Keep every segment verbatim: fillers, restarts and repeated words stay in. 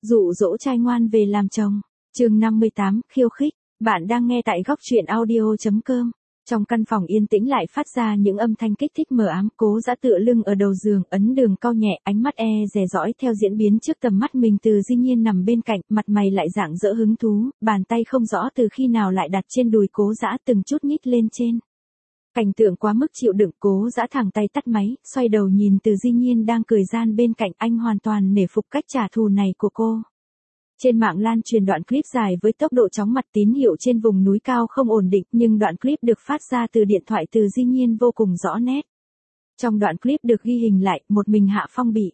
Dụ dỗ trai ngoan về làm chồng. Chương năm mươi tám, khiêu khích. Bạn đang nghe tại góc truyện audio chấm com. Trong căn phòng yên tĩnh lại phát ra những âm thanh kích thích mờ ám. Cố Dã tựa lưng ở đầu giường, ấn đường cau nhẹ, ánh mắt e dè dõi theo diễn biến trước tầm mắt mình. Từ Di Nhiên nằm bên cạnh, mặt mày lại rạng rỡ hứng thú, bàn tay không rõ từ khi nào lại đặt trên đùi Cố Dã, từng chút nhích lên trên. Cảnh tượng quá mức chịu đựng, Cố Dã thẳng tay tắt máy, xoay đầu nhìn Từ Di Nhiên đang cười gian bên cạnh, anh hoàn toàn nể phục cách trả thù này của cô. Trên mạng lan truyền đoạn clip dài với tốc độ chóng mặt, tín hiệu trên vùng núi cao không ổn định, nhưng đoạn clip được phát ra từ điện thoại Từ Di Nhiên vô cùng rõ nét. Trong đoạn clip được ghi hình lại, một mình Hạ Phong bị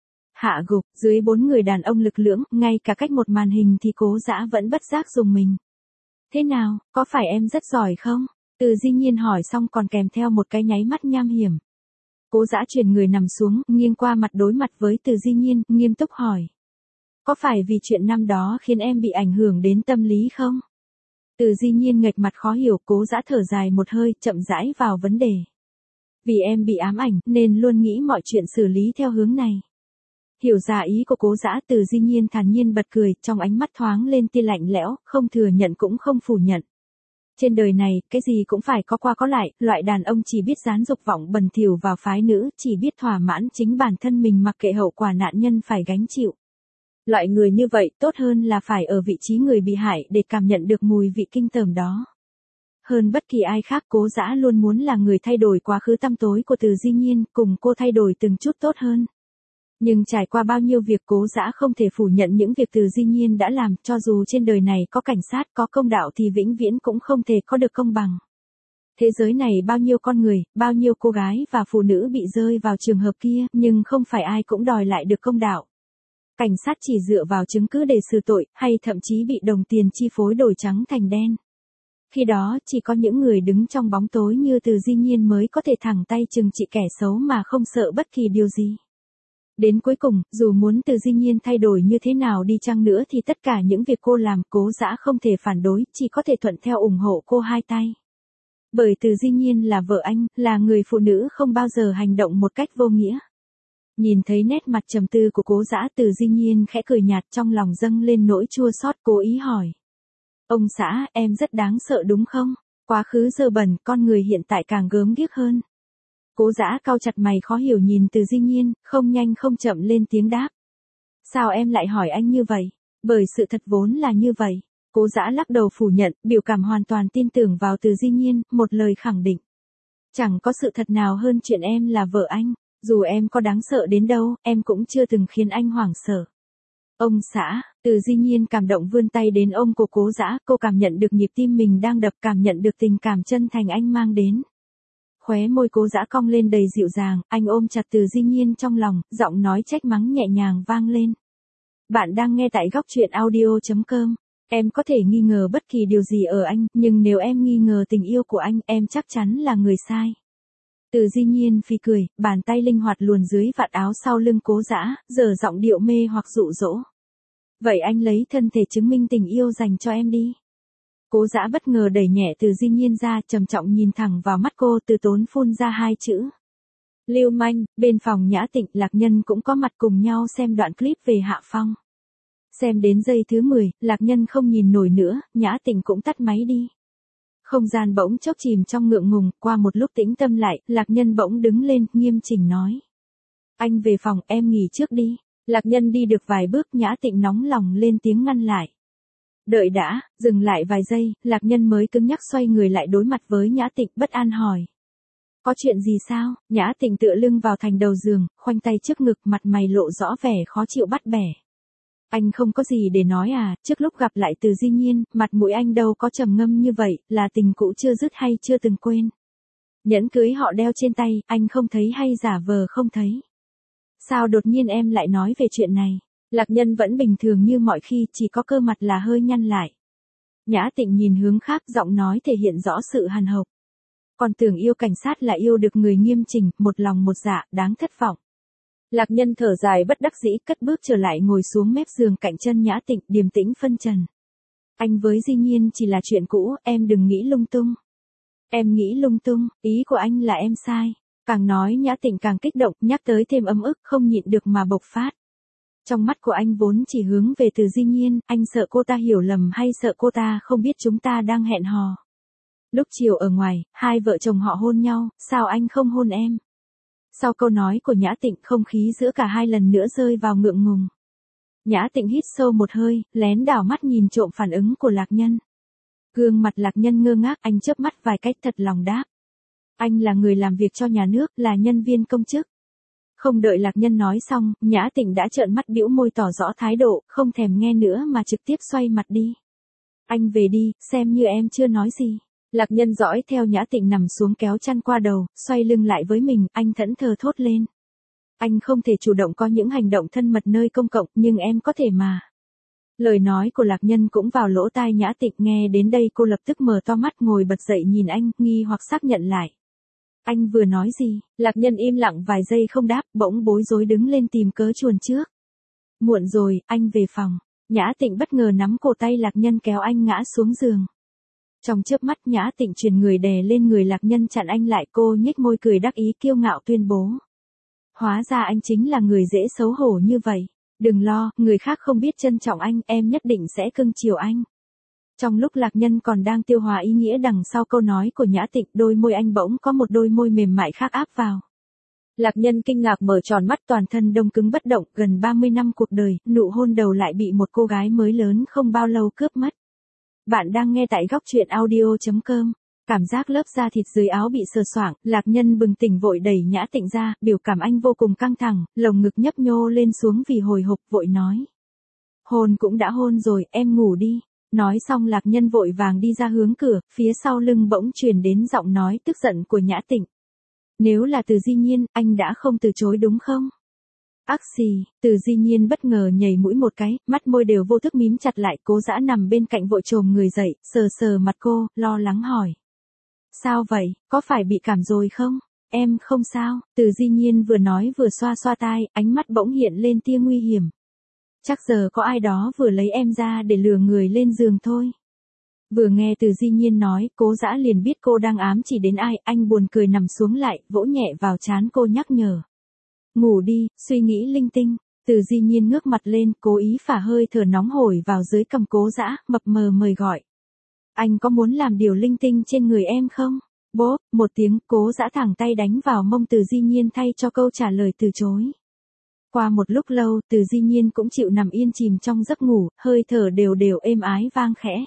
hạ gục, dưới bốn người đàn ông lực lưỡng, ngay cả cách một màn hình thì Cố Dã vẫn bất giác dùng mình. Thế nào, có phải em rất giỏi không? Từ Di Nhiên hỏi xong còn kèm theo một cái nháy mắt nham hiểm. Cố Dã chuyển người nằm xuống, nghiêng qua mặt đối mặt với Từ Di Nhiên, nghiêm túc hỏi. Có phải vì chuyện năm đó khiến em bị ảnh hưởng đến tâm lý không? Từ Di Nhiên nghệch mặt khó hiểu, Cố Dã thở dài một hơi, chậm rãi vào vấn đề. Vì em bị ám ảnh, nên luôn nghĩ mọi chuyện xử lý theo hướng này. Hiểu ra ý của Cố Dã, Từ Di Nhiên thản nhiên bật cười, trong ánh mắt thoáng lên tia lạnh lẽo, không thừa nhận cũng không phủ nhận. Trên đời này, cái gì cũng phải có qua có lại, loại đàn ông chỉ biết dán dục vọng bẩn thỉu vào phái nữ, chỉ biết thỏa mãn chính bản thân mình mặc kệ hậu quả nạn nhân phải gánh chịu. Loại người như vậy tốt hơn là phải ở vị trí người bị hại để cảm nhận được mùi vị kinh tởm đó. Hơn bất kỳ ai khác, Cố Dã luôn muốn là người thay đổi quá khứ tăm tối của Từ Di Nhiên, cùng cô thay đổi từng chút tốt hơn. Nhưng trải qua bao nhiêu việc, Cố Dã không thể phủ nhận những việc Từ Di Nhiên đã làm, cho dù trên đời này có cảnh sát, có công đạo thì vĩnh viễn cũng không thể có được công bằng. Thế giới này bao nhiêu con người, bao nhiêu cô gái và phụ nữ bị rơi vào trường hợp kia, nhưng không phải ai cũng đòi lại được công đạo. Cảnh sát chỉ dựa vào chứng cứ để xử tội, hay thậm chí bị đồng tiền chi phối đổi trắng thành đen. Khi đó, chỉ có những người đứng trong bóng tối như Từ Di Nhiên mới có thể thẳng tay trừng trị kẻ xấu mà không sợ bất kỳ điều gì. Đến cuối cùng, dù muốn Từ Di Nhiên thay đổi như thế nào đi chăng nữa thì tất cả những việc cô làm, Cố Dã không thể phản đối, chỉ có thể thuận theo ủng hộ cô hai tay. Bởi Từ Di Nhiên là vợ anh, là người phụ nữ không bao giờ hành động một cách vô nghĩa. Nhìn thấy nét mặt trầm tư của Cố Dã, Từ Di Nhiên khẽ cười nhạt, trong lòng dâng lên nỗi chua xót, cố ý hỏi. Ông xã, em rất đáng sợ đúng không? Quá khứ dơ bẩn, con người hiện tại càng gớm ghiếc hơn. Cố Dã cau chặt mày khó hiểu nhìn Từ Di Nhiên, không nhanh không chậm lên tiếng đáp. Sao em lại hỏi anh như vậy? Bởi sự thật vốn là như vậy. Cố Dã lắc đầu phủ nhận, biểu cảm hoàn toàn tin tưởng vào Từ Di Nhiên, một lời khẳng định. Chẳng có sự thật nào hơn chuyện em là vợ anh. Dù em có đáng sợ đến đâu, em cũng chưa từng khiến anh hoảng sợ. Ông xã, Từ Di Nhiên cảm động vươn tay đến ôm cổ Cố Dã, cô cảm nhận được nhịp tim mình đang đập, cảm nhận được tình cảm chân thành anh mang đến. Khóe môi Cố Dã cong lên đầy dịu dàng, anh ôm chặt Từ Di Nhiên trong lòng, giọng nói trách mắng nhẹ nhàng vang lên. Bạn đang nghe tại góc truyện audio chấm com. Em có thể nghi ngờ bất kỳ điều gì ở anh, nhưng nếu em nghi ngờ tình yêu của anh, em chắc chắn là người sai. Từ Di Nhiên phì cười, bàn tay linh hoạt luồn dưới vạt áo sau lưng Cố Dã, giờ giọng điệu mê hoặc dụ dỗ. Vậy anh lấy thân thể chứng minh tình yêu dành cho em đi. Cố Dã bất ngờ đẩy nhẹ Từ Di Nhiên ra, trầm trọng nhìn thẳng vào mắt cô, từ tốn phun ra hai chữ. Lưu manh. Bên phòng Nhã Tịnh, Lạc Nhân cũng có mặt cùng nhau xem đoạn clip về Hạ Phong. Xem đến giây thứ mười, Lạc Nhân không nhìn nổi nữa, Nhã Tịnh cũng tắt máy đi. Không gian bỗng chốc chìm trong ngượng ngùng, qua một lúc tĩnh tâm lại, Lạc Nhân bỗng đứng lên, nghiêm chỉnh nói. Anh về phòng, em nghỉ trước đi. Lạc Nhân đi được vài bước, Nhã Tịnh nóng lòng lên tiếng ngăn lại. Đợi đã, dừng lại vài giây, Lạc Nhân mới cứng nhắc xoay người lại đối mặt với Nhã Tịnh, bất an hỏi. Có chuyện gì sao? Nhã Tịnh tựa lưng vào thành đầu giường, khoanh tay trước ngực, mặt mày lộ rõ vẻ khó chịu bắt bẻ. Anh không có gì để nói à, trước lúc gặp lại Từ Di Nhiên, mặt mũi anh đâu có trầm ngâm như vậy, là tình cũ chưa dứt hay chưa từng quên. Nhẫn cưới họ đeo trên tay, anh không thấy hay giả vờ không thấy. Sao đột nhiên em lại nói về chuyện này? Lạc Nhân vẫn bình thường như mọi khi, chỉ có cơ mặt là hơi nhăn lại. Nhã Tịnh nhìn hướng khác, giọng nói thể hiện rõ sự hằn học. Còn tưởng yêu cảnh sát là yêu được người nghiêm chỉnh, một lòng một dạ, đáng thất vọng. Lạc Nhân thở dài bất đắc dĩ, cất bước trở lại ngồi xuống mép giường cạnh chân Nhã Tịnh, điềm tĩnh phân trần. Anh với Di Nhiên chỉ là chuyện cũ, em đừng nghĩ lung tung. Em nghĩ lung tung, ý của anh là em sai. Càng nói Nhã Tịnh càng kích động, nhắc tới thêm ấm ức, không nhịn được mà bộc phát. Trong mắt của anh vốn chỉ hướng về Từ Di Nhiên, anh sợ cô ta hiểu lầm hay sợ cô ta không biết chúng ta đang hẹn hò. Lúc chiều ở ngoài, hai vợ chồng họ hôn nhau, sao anh không hôn em? Sau câu nói của Nhã Tịnh, không khí giữa cả hai lần nữa rơi vào ngượng ngùng. Nhã Tịnh hít sâu một hơi, lén đảo mắt nhìn trộm phản ứng của Lạc Nhân. Gương mặt Lạc Nhân ngơ ngác, anh chớp mắt vài cách thật lòng đáp. Anh là người làm việc cho nhà nước, là nhân viên công chức. Không đợi Lạc Nhân nói xong, Nhã Tịnh đã trợn mắt bĩu môi tỏ rõ thái độ, không thèm nghe nữa mà trực tiếp xoay mặt đi. Anh về đi, xem như em chưa nói gì. Lạc Nhân dõi theo Nhã Tịnh nằm xuống kéo chăn qua đầu, xoay lưng lại với mình, anh thẫn thờ thốt lên. Anh không thể chủ động có những hành động thân mật nơi công cộng, nhưng em có thể mà. Lời nói của Lạc Nhân cũng vào lỗ tai Nhã Tịnh, nghe đến đây cô lập tức mở to mắt ngồi bật dậy nhìn anh, nghi hoặc xác nhận lại. Anh vừa nói gì? Lạc Nhân im lặng vài giây không đáp, bỗng bối rối đứng lên tìm cớ chuồn trước. Muộn rồi, anh về phòng. Nhã Tịnh bất ngờ nắm cổ tay Lạc Nhân kéo anh ngã xuống giường. Trong chớp mắt Nhã Tịnh truyền người đè lên người Lạc Nhân chặn anh lại, cô nhếch môi cười đắc ý kiêu ngạo tuyên bố. Hóa ra anh chính là người dễ xấu hổ như vậy. Đừng lo, người khác không biết trân trọng anh, em nhất định sẽ cưng chiều anh. Trong lúc Lạc Nhân còn đang tiêu hóa ý nghĩa đằng sau câu nói của Nhã Tịnh, đôi môi anh bỗng có một đôi môi mềm mại khác áp vào. Lạc Nhân kinh ngạc mở tròn mắt, toàn thân đông cứng bất động, gần ba mươi năm cuộc đời, nụ hôn đầu lại bị một cô gái mới lớn không bao lâu cướp mất. Bạn đang nghe tại góc truyện audio chấm com. Cảm giác lớp da thịt dưới áo bị sờ soạng, Lạc Nhân bừng tỉnh vội đẩy Nhã Tịnh ra, biểu cảm anh vô cùng căng thẳng, lồng ngực nhấp nhô lên xuống vì hồi hộp, vội nói. Hôn cũng đã hôn rồi, em ngủ đi. Nói xong Lạc Nhân vội vàng đi ra hướng cửa, phía sau lưng bỗng truyền đến giọng nói tức giận của Nhã Tịnh. Nếu là Từ Di Nhiên, anh đã không từ chối đúng không? Ác xì, Từ Di Nhiên bất ngờ nhảy mũi một cái, mắt môi đều vô thức mím chặt lại, Cố Dã nằm bên cạnh vội chồm người dậy, sờ sờ mặt cô, lo lắng hỏi. Sao vậy, có phải bị cảm rồi không? Em không sao, Từ Di Nhiên vừa nói vừa xoa xoa tai, ánh mắt bỗng hiện lên tia nguy hiểm. Chắc giờ có ai đó vừa lấy em ra để lừa người lên giường thôi. Vừa nghe Từ Di Nhiên nói, Cố Dã liền biết cô đang ám chỉ đến ai, anh buồn cười nằm xuống lại, vỗ nhẹ vào trán cô nhắc nhở. Ngủ đi, suy nghĩ linh tinh. Từ Di Nhiên ngước mặt lên, cố ý phả hơi thở nóng hổi vào dưới cằm Cố Dã, mập mờ mời gọi. Anh có muốn làm điều linh tinh trên người em không? Bốp, một tiếng, Cố Dã thẳng tay đánh vào mông Từ Di Nhiên thay cho câu trả lời từ chối. Qua một lúc lâu, Từ Di Nhiên cũng chịu nằm yên chìm trong giấc ngủ, hơi thở đều đều êm ái vang khẽ.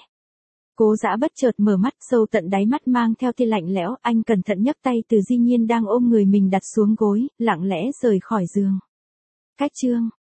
Cố Dã bất chợt mở mắt, sâu tận đáy mắt mang theo tia lạnh lẽo, anh cẩn thận nhấc tay Từ Di Nhiên đang ôm người mình đặt xuống gối, lặng lẽ rời khỏi giường. Cách chương